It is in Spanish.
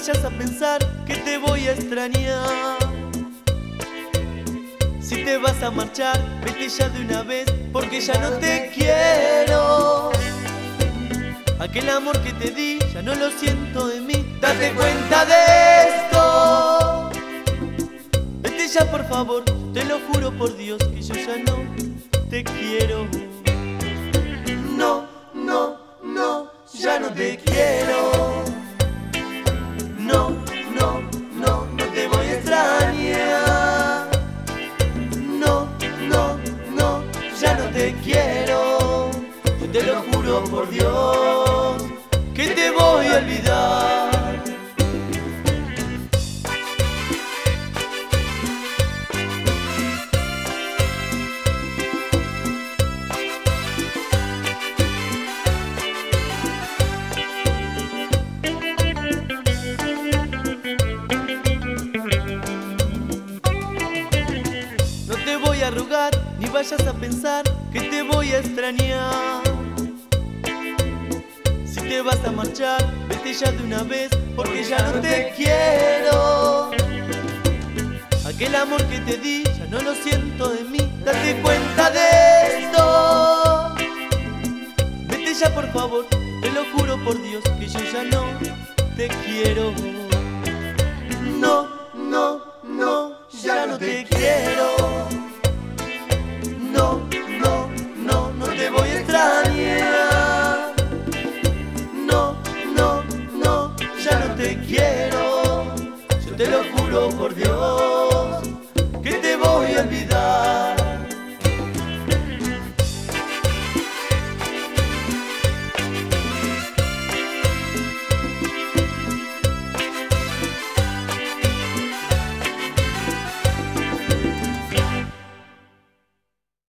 vayas a pensar que te voy a extrañar. Si te vas a marchar, vete ya de una vez, porque ya no te quiero. Aquel amor que te di, ya no lo siento en mí. Date cuenta de esto. Vete ya por favor, te lo juro por Dios que yo ya no te quiero. No, no, no, ya no te quiero. No, no, no, no te voy a extrañar. No, no, no, ya no te quiero. Yo te lo juro por Dios que te voy a olvidar. No te voy a rogar, ni vayas a pensar que te voy a extrañar. Si te vas a marchar, vete ya de una vez, porque ya no te quiero. Aquel amor que te di, ya no lo siento en mí. Date cuenta de esto. Vete ya por favor, te lo juro por Dios que yo ya no te quiero. No, no, no, ya no te quiero. No, no, no, no te voy a extrañar. No, no, no, ya no te quiero. Yo te lo juro por Dios.